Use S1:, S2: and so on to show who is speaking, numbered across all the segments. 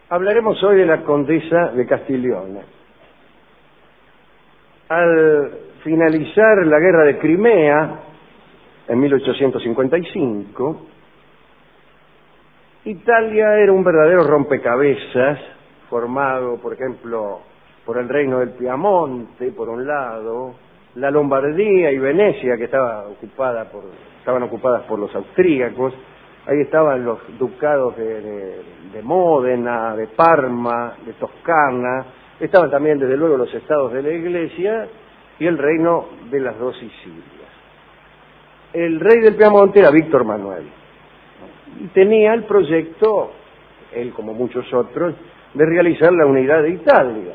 S1: Hablaremos hoy de la condesa de Castiglione. Al finalizar la guerra de Crimea, en 1855, Italia era un verdadero rompecabezas, formado, por ejemplo, por el reino del Piamonte, por un lado, la Lombardía y Venecia, que estaban ocupadas por los austríacos. Ahí estaban los ducados de Módena, de Parma, de Toscana. Estaban también, desde luego, los estados de la Iglesia y el reino de las dos Sicilias. El rey del Piamonte era Víctor Manuel y tenía el proyecto, él como muchos otros, de realizar la unidad de Italia,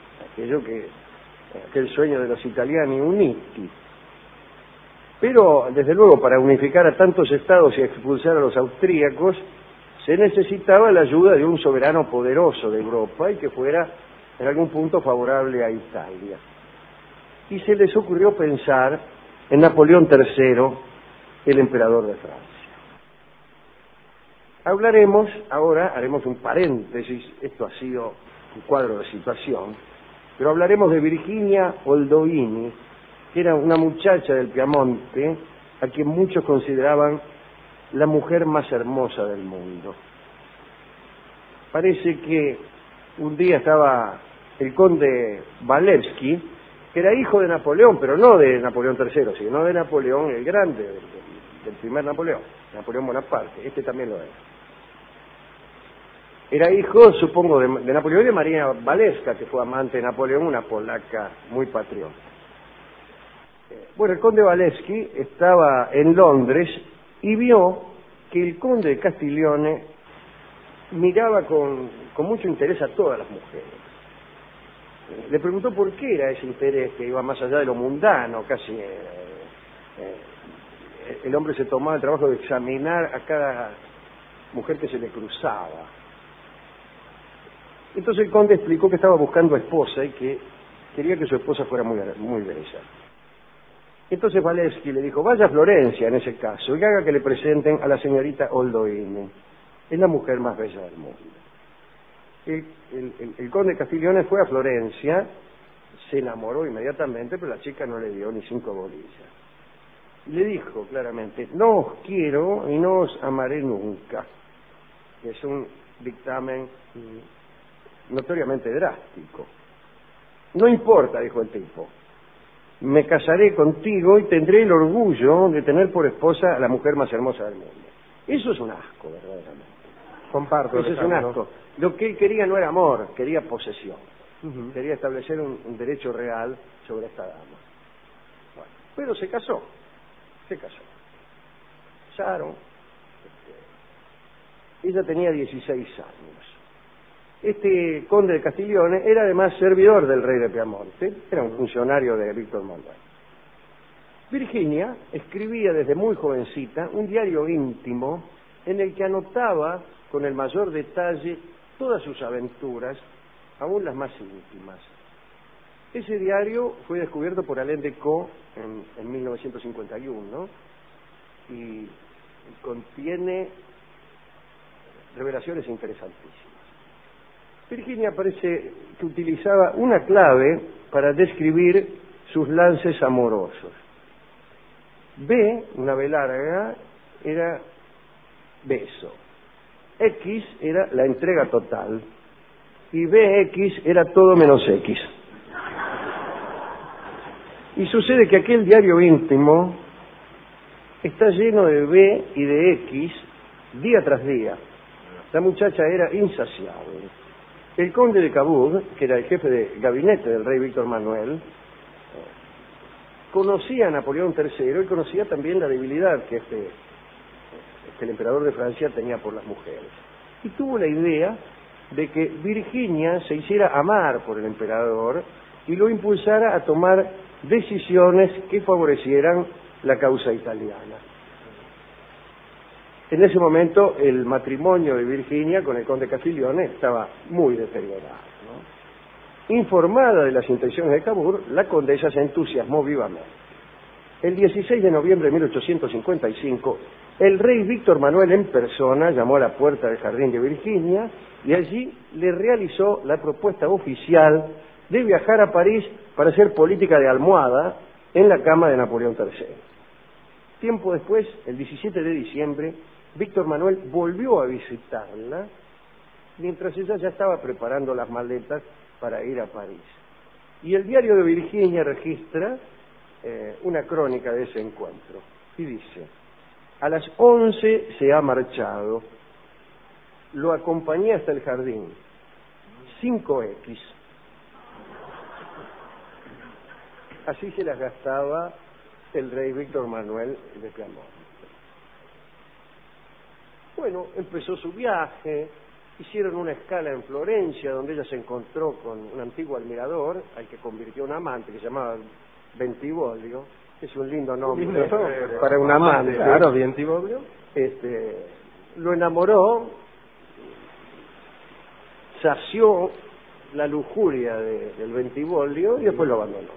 S1: aquel sueño de los italiani uniti. Pero, desde luego, para unificar a tantos estados y expulsar a los austríacos, se necesitaba la ayuda de un soberano poderoso de Europa y que fuera en algún punto favorable a Italia. Y se les ocurrió pensar en Napoleón III, el emperador de Francia. Hablaremos ahora, haremos un paréntesis, esto ha sido un cuadro de situación, pero hablaremos de Virginia Oldovini, que era una muchacha del Piamonte a quien muchos consideraban la mujer más hermosa del mundo. Parece que un día estaba el conde Walewski, que era hijo de Napoleón, pero no de Napoleón III, sino de Napoleón el Grande, del primer Napoleón Bonaparte. Este también lo era. Era hijo, supongo, de Napoleón y de María Walewska, que fue amante de Napoleón, una polaca muy patriota. Bueno, el conde Walewski estaba en Londres y vio que el conde de Castiglione miraba con mucho interés a todas las mujeres. Le preguntó por qué era ese interés que iba más allá de lo mundano, casi el hombre se tomaba el trabajo de examinar a cada mujer que se le cruzaba. Entonces el conde explicó que estaba buscando esposa y que quería que su esposa fuera muy, muy bella. Entonces Walewski le dijo, vaya a Florencia en ese caso y haga que le presenten a la señorita Oldovini. Es la mujer más bella del mundo. El conde de Castiglione fue a Florencia, se enamoró inmediatamente, pero la chica no le dio ni 5 bolillas. Y le dijo claramente, no os quiero y no os amaré nunca. Es un dictamen notoriamente drástico. No importa, dijo el tipo, me casaré contigo y tendré el orgullo de tener por esposa a la mujer más hermosa del mundo. Eso es un asco, verdaderamente.
S2: Comparto.
S1: Eso es un asco. Lo que él quería no era amor, quería posesión. Quería establecer un derecho real sobre esta dama. Bueno, pero se casó. Casaron. Ella tenía 16 años. Este conde de Castiglione era además servidor del rey de Piamonte, era un funcionario de Víctor Manuel. Virginia escribía desde muy jovencita un diario íntimo en el que anotaba con el mayor detalle todas sus aventuras, aún las más íntimas. Ese diario fue descubierto por Alain Decaux en 1951 y contiene revelaciones interesantísimas. Virginia parece que utilizaba una clave para describir sus lances amorosos. B, una B larga, era beso. X era la entrega total. Y BX era todo menos X. Y sucede que aquel diario íntimo está lleno de B y de X día tras día. La muchacha era insaciable. El conde de Cabourg, que era el jefe de gabinete del rey Víctor Manuel, conocía a Napoleón III y conocía también la debilidad que el emperador de Francia tenía por las mujeres. Y tuvo la idea de que Virginia se hiciera amar por el emperador y lo impulsara a tomar decisiones que favorecieran la causa italiana. En ese momento el matrimonio de Virginia con el conde Castiglione estaba muy deteriorado, ¿no? Informada de las intenciones de Cabourg, la condesa se entusiasmó vivamente. El 16 de noviembre de 1855 El rey Víctor Manuel en persona llamó a la puerta del jardín de Virginia y allí le realizó la propuesta oficial de viajar a París para hacer política de almohada en la cama de Napoleón III. Tiempo después, el 17 de diciembre, Víctor Manuel volvió a visitarla mientras ella ya estaba preparando las maletas para ir a París. Y el diario de Virginia registra una crónica de ese encuentro y dice: a las 11 se ha marchado, lo acompañé hasta el jardín, 5X. Así se las gastaba el rey Víctor Manuel de Piamonte. Bueno, empezó su viaje, hicieron una escala en Florencia, donde ella se encontró con un antiguo admirador, al que convirtió en amante, que se llamaba Bentivoglio. Es un lindo nombre para un amante.
S2: Claro, Bentivoglio.
S1: Lo enamoró, sació la lujuria del Bentivoglio y después lo abandonó.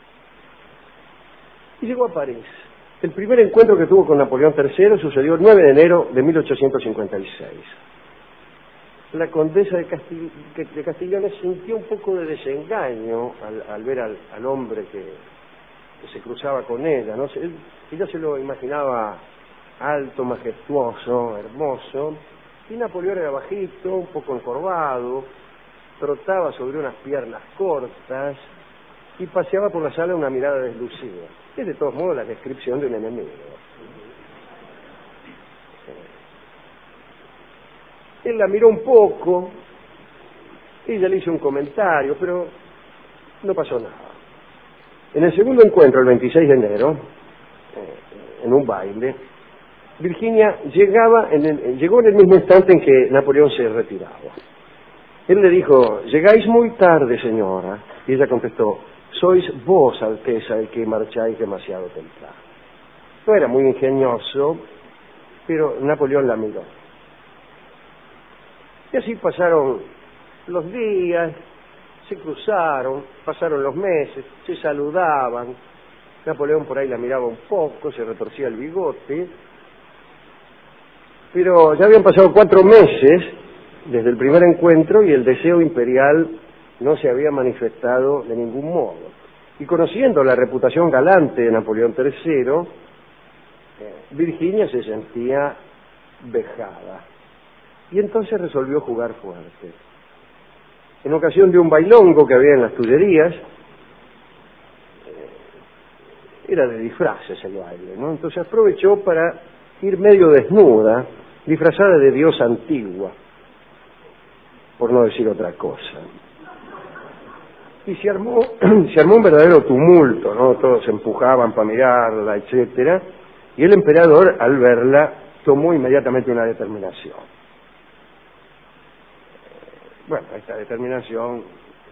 S1: Y llegó a París. El primer encuentro que tuvo con Napoleón III sucedió el 9 de enero de 1856. La condesa de Castigliones sintió un poco de desengaño al ver al hombre que se cruzaba con ella, ¿no? Ella se lo imaginaba alto, majestuoso, hermoso, y Napoleón era bajito, un poco encorvado, trotaba sobre unas piernas cortas y paseaba por la sala una mirada deslucida. Es de todos modos la descripción de un enemigo. Él la miró un poco, ella le hizo un comentario, pero no pasó nada. En el segundo encuentro, el 26 de enero, en un baile, Virginia llegó en el mismo instante en que Napoleón se retiraba. Él le dijo: llegáis muy tarde, señora. Y ella contestó: sois vos, Alteza, el que marcháis demasiado temprano. No era muy ingenioso, pero Napoleón la miró. Y así pasaron los días, se cruzaron, pasaron los meses, se saludaban. Napoleón por ahí la miraba un poco, se retorcía el bigote. Pero ya habían pasado 4 meses desde el primer encuentro y el deseo imperial no se había manifestado de ningún modo. Y conociendo la reputación galante de Napoleón III, Virginia se sentía vejada. Y entonces resolvió jugar fuerte. En ocasión de un bailongo que había en las Tullerías, era de disfraces el baile, ¿no? Entonces aprovechó para ir medio desnuda, disfrazada de diosa antigua, por no decir otra cosa. Y se armó un verdadero tumulto, ¿no? Todos se empujaban para mirarla, etcétera, y el emperador, al verla, tomó inmediatamente una determinación. Bueno, esta determinación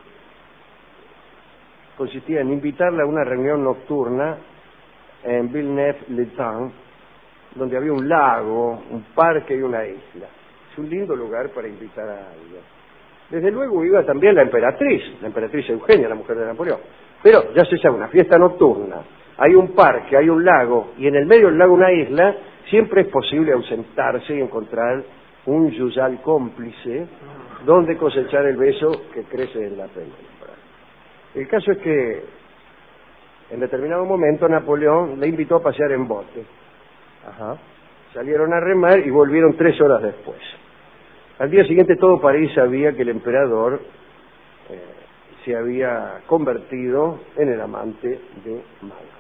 S1: consistía en invitarla a una reunión nocturna en Villeneuve-les-Dames, donde había un lago, un parque y una isla. Es un lindo lugar para invitar a alguien. Desde luego iba también la emperatriz Eugenia, la mujer de Napoleón. Pero ya se sabe, una fiesta nocturna, hay un parque, hay un lago, y en el medio del lago una isla, siempre es posible ausentarse y encontrar un yuyal cómplice donde cosechar el beso que crece en la penumbra. El caso es que en determinado momento Napoleón le invitó a pasear en bote. Salieron a remar y volvieron 3 horas después. Al día siguiente todo París sabía que el emperador se había convertido en el amante de Málaga.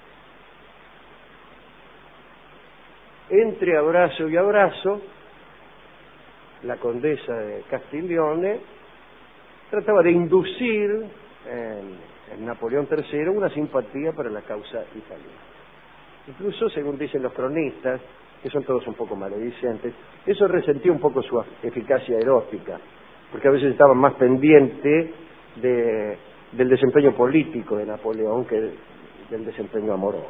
S1: Entre abrazo y abrazo, la condesa de Castiglione trataba de inducir en Napoleón III una simpatía para la causa italiana. Incluso, según dicen los cronistas, que son todos un poco maledicentes, eso resentía un poco su eficacia erótica, porque a veces estaban más pendientes del desempeño político de Napoleón que del desempeño amoroso.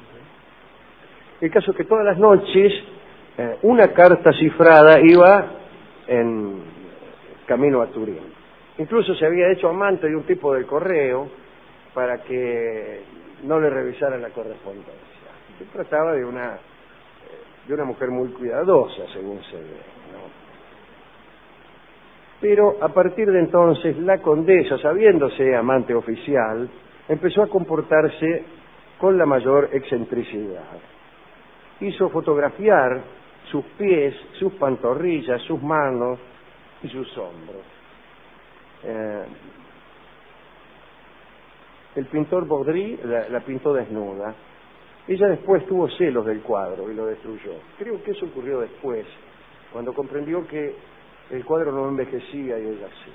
S1: El caso es que todas las noches una carta cifrada iba en camino a Turín. Incluso se había hecho amante de un tipo del correo para que no le revisaran la correspondencia. Se trataba de de una mujer muy cuidadosa, según se ve, ¿no? Pero a partir de entonces la condesa, sabiéndose amante oficial, empezó a comportarse con la mayor excentricidad. Hizo fotografiar sus pies, sus pantorrillas, sus manos y sus hombros. El pintor Baudry la pintó desnuda. Ella después tuvo celos del cuadro y lo destruyó. Creo que eso ocurrió después, cuando comprendió que el cuadro no envejecía y ella sí.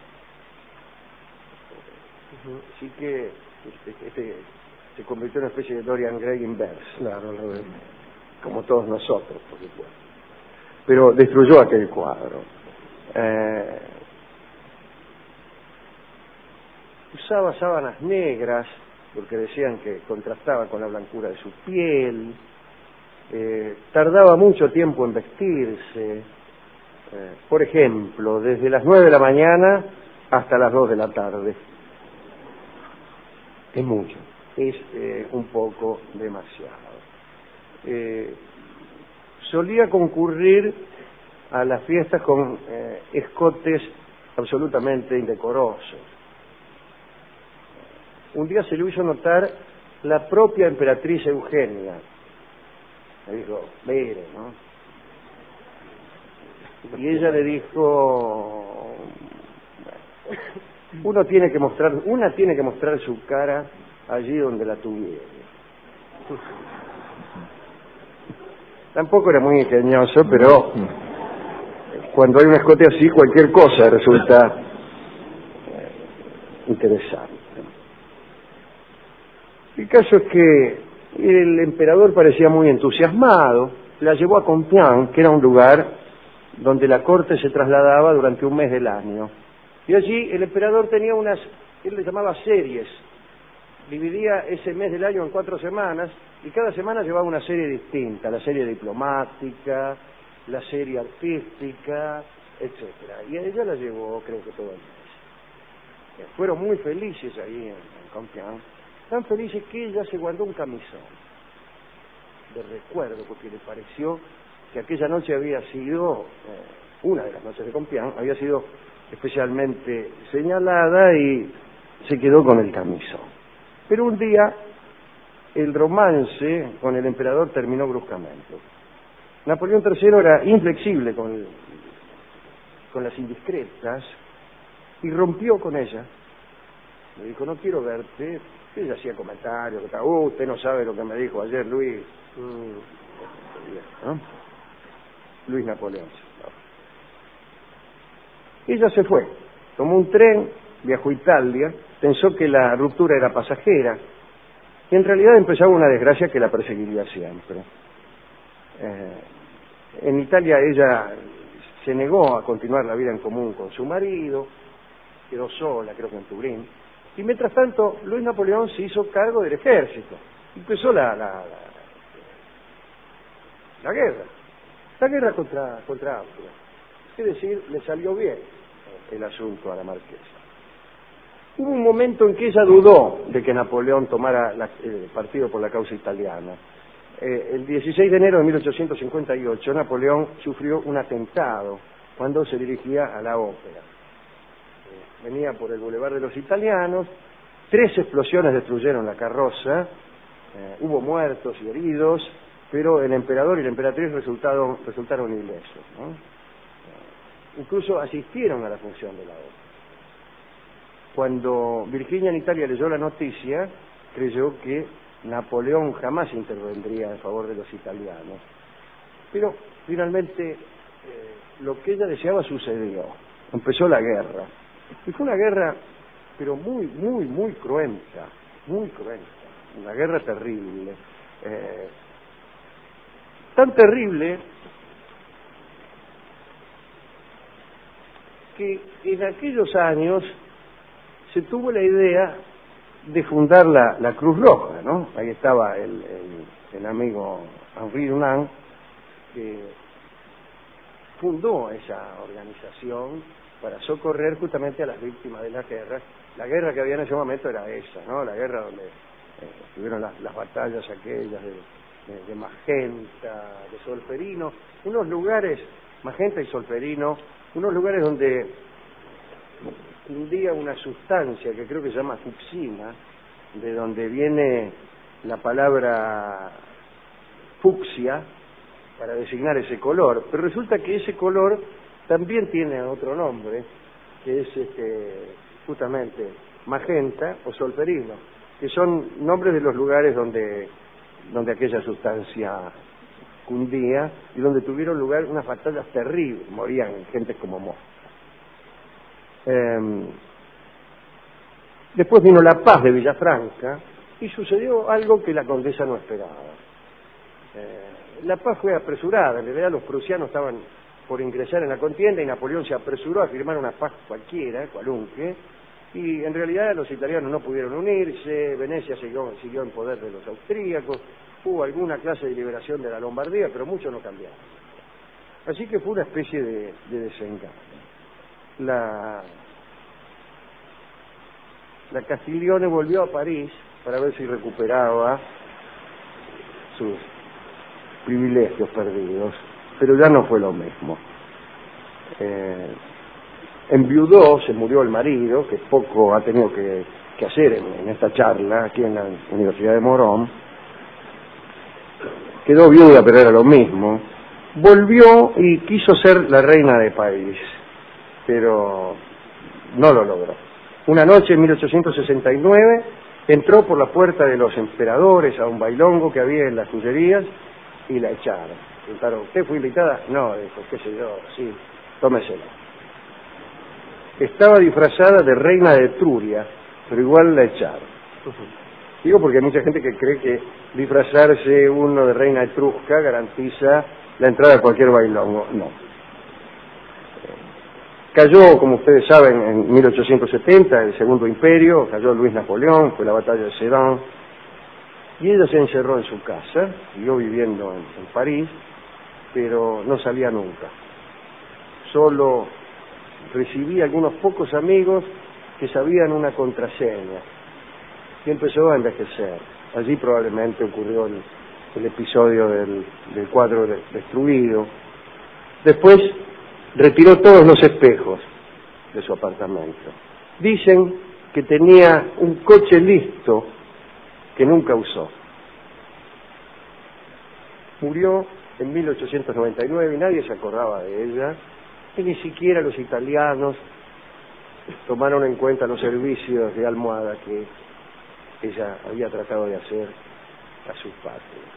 S1: Así que se convirtió en una especie de Dorian Gray inverse. Claro, como todos nosotros, por supuesto. Pero destruyó aquel cuadro. Usaba sábanas negras porque decían que contrastaba con la blancura de su piel. Tardaba mucho tiempo en vestirse. Por ejemplo, desde las 9 de la mañana hasta las 2 de la tarde. Es mucho, es un poco demasiado. Solía concurrir a las fiestas con escotes absolutamente indecorosos. Un día se lo hizo notar la propia emperatriz Eugenia. Le dijo, mire, ¿no? Y ella le dijo, una tiene que mostrar su cara allí donde la tuviera. Tampoco era muy ingenioso, pero cuando hay un escote así, cualquier cosa resulta interesante. El caso es que el emperador parecía muy entusiasmado, la llevó a Compiègne, que era un lugar donde la corte se trasladaba durante un mes del año. Y allí el emperador tenía él le llamaba series, dividía ese mes del año en 4 semanas, y cada semana llevaba una serie distinta, la serie diplomática, la serie artística, etcétera. Y a ella la llevó, creo que todo el mes. Fueron muy felices ahí en Compiègne, tan felices que ella se guardó un camisón de recuerdo, porque le pareció que aquella noche había sido, una de las noches de Compiègne, había sido especialmente señalada y se quedó con el camisón. Pero un día el romance con el emperador terminó bruscamente. Napoleón III era inflexible con las indiscretas y rompió con ella. Le dijo, no quiero verte. Ella hacía comentarios, usted no sabe lo que me dijo ayer Luis. ¿No? Luis Napoleón. Ella se fue, tomó un tren, viajó a Italia, pensó que la ruptura era pasajera, y en realidad empezaba una desgracia que la perseguiría siempre. En Italia ella se negó a continuar la vida en común con su marido, quedó sola, creo que en Turín, y mientras tanto Luis Napoleón se hizo cargo del ejército. Empezó la guerra contra Austria. Es decir, le salió bien el asunto a la marquesa. Hubo un momento en que ella dudó de que Napoleón tomara el partido por la causa italiana. El 16 de enero de 1858, Napoleón sufrió un atentado cuando se dirigía a la ópera. Venía por el Boulevard de los Italianos, 3 explosiones destruyeron la carroza, hubo muertos y heridos, pero el emperador y la emperatriz resultaron ilesos, ¿no? Incluso asistieron a la función de la ópera. Cuando Virginia en Italia leyó la noticia, creyó que Napoleón jamás intervendría en favor de los italianos. Pero finalmente lo que ella deseaba sucedió. Empezó la guerra. Y fue una guerra, pero muy, muy, muy cruenta. Muy cruenta. Una guerra terrible. Tan terrible que en aquellos años se tuvo la idea de fundar la Cruz Roja, ¿no? Ahí estaba el amigo Henri Dunant, que fundó esa organización para socorrer justamente a las víctimas de la guerra. La guerra que había en ese momento era esa, ¿no? La guerra donde tuvieron las batallas aquellas de Magenta, de Solferino, unos lugares, Magenta y Solferino, unos lugares donde un día una sustancia que creo que se llama fucsina, de donde viene la palabra fucsia para designar ese color, pero resulta que ese color también tiene otro nombre, que es justamente magenta o solferino, que son nombres de los lugares donde aquella sustancia cundía y donde tuvieron lugar unas batallas terribles, morían gente como moscas. Después vino la paz de Villafranca y sucedió algo que la condesa no esperaba. La paz fue apresurada, en realidad los prusianos estaban por ingresar en la contienda y Napoleón se apresuró a firmar una paz cualquiera, cualunque, y en realidad los italianos no pudieron unirse, Venecia siguió en poder de los austríacos, hubo alguna clase de liberación de la Lombardía, pero mucho no cambiaron. Así que fue una especie de desengaño. La Castiglione volvió a París para ver si recuperaba sus privilegios perdidos, pero ya no fue lo mismo. Enviudó, se murió el marido, que poco ha tenido que hacer en esta charla aquí en la Universidad de Morón. Quedó viuda, pero era lo mismo. Volvió y quiso ser la reina de París, pero no lo logró. Una noche en 1869 entró por la puerta de los emperadores a un bailongo que había en las Tullerías y la echaron. Preguntaron, ¿usted fue invitada? No, dijo, qué sé yo, sí, tómesela. Estaba disfrazada de reina de Etruria, pero igual la echaron. Digo porque hay mucha gente que cree que disfrazarse uno de reina etrusca garantiza la entrada a cualquier bailongo. No. Cayó, como ustedes saben, en 1870 el Segundo Imperio, cayó Luis Napoleón, fue la batalla de Sedan, y ella se encerró en su casa, siguió viviendo en París, pero no salía nunca. Solo recibía algunos pocos amigos que sabían una contraseña, y empezó a envejecer. Allí probablemente ocurrió el episodio del cuadro destruido. Después retiró todos los espejos de su apartamento. Dicen que tenía un coche listo que nunca usó. Murió en 1899 y nadie se acordaba de ella, y ni siquiera los italianos tomaron en cuenta los servicios de almohada que ella había tratado de hacer a sus patrias.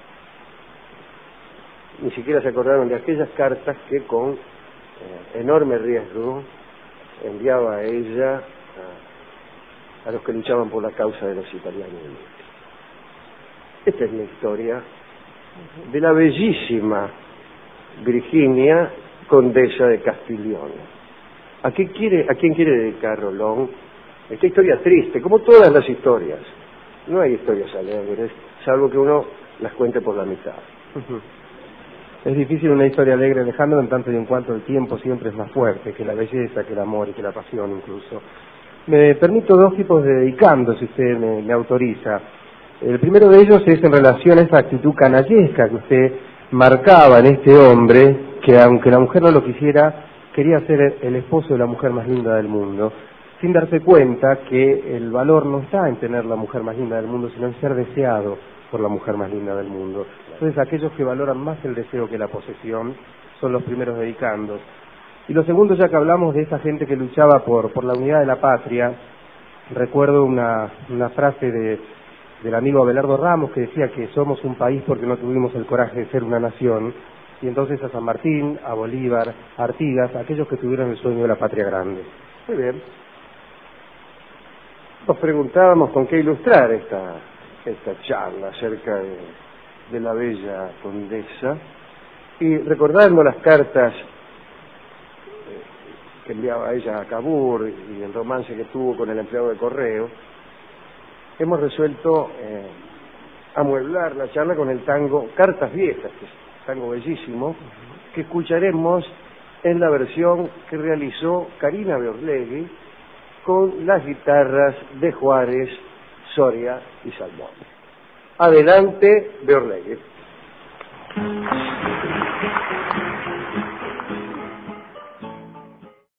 S1: Ni siquiera se acordaron de aquellas cartas que con enorme riesgo enviaba a ella a los que luchaban por la causa de los italianos. Esta es la historia de la bellísima Virginia, condesa de Castiglione. ¿A quién quiere dedicar Rolón esta historia triste, como todas las historias? No hay historias alegres, salvo que uno las cuente por la mitad.
S2: Es difícil una historia alegre, Alejandro, en tanto y en cuanto el tiempo siempre es más fuerte que la belleza, que el amor y que la pasión incluso. Me permito dos tipos de dedicando, si usted me autoriza. El primero de ellos es en relación a esa actitud canallesca que usted marcaba en este hombre, que aunque la mujer no lo quisiera, quería ser el esposo de la mujer más linda del mundo, sin darse cuenta que el valor no está en tener la mujer más linda del mundo, sino en ser deseado por la mujer más linda del mundo. Entonces aquellos que valoran más el deseo que la posesión son los primeros dedicandos. Y lo segundo, ya que hablamos de esa gente que luchaba por la unidad de la patria, recuerdo una frase del amigo Abelardo Ramos que decía que somos un país porque no tuvimos el coraje de ser una nación, y entonces a San Martín, a Bolívar, a Artigas, aquellos que tuvieron el sueño de la patria grande.
S1: Muy bien. Nos preguntábamos con qué ilustrar esta charla acerca de la bella condesa, y recordando las cartas que enviaba ella a Cavour y el romance que tuvo con el empleado de correo, hemos resuelto amueblar la charla con el tango Cartas Viejas, que es un tango bellísimo, que escucharemos en la versión que realizó Karina Beorlegui con las guitarras de Juárez, Soria y Salmón. Adelante, Beorlegui.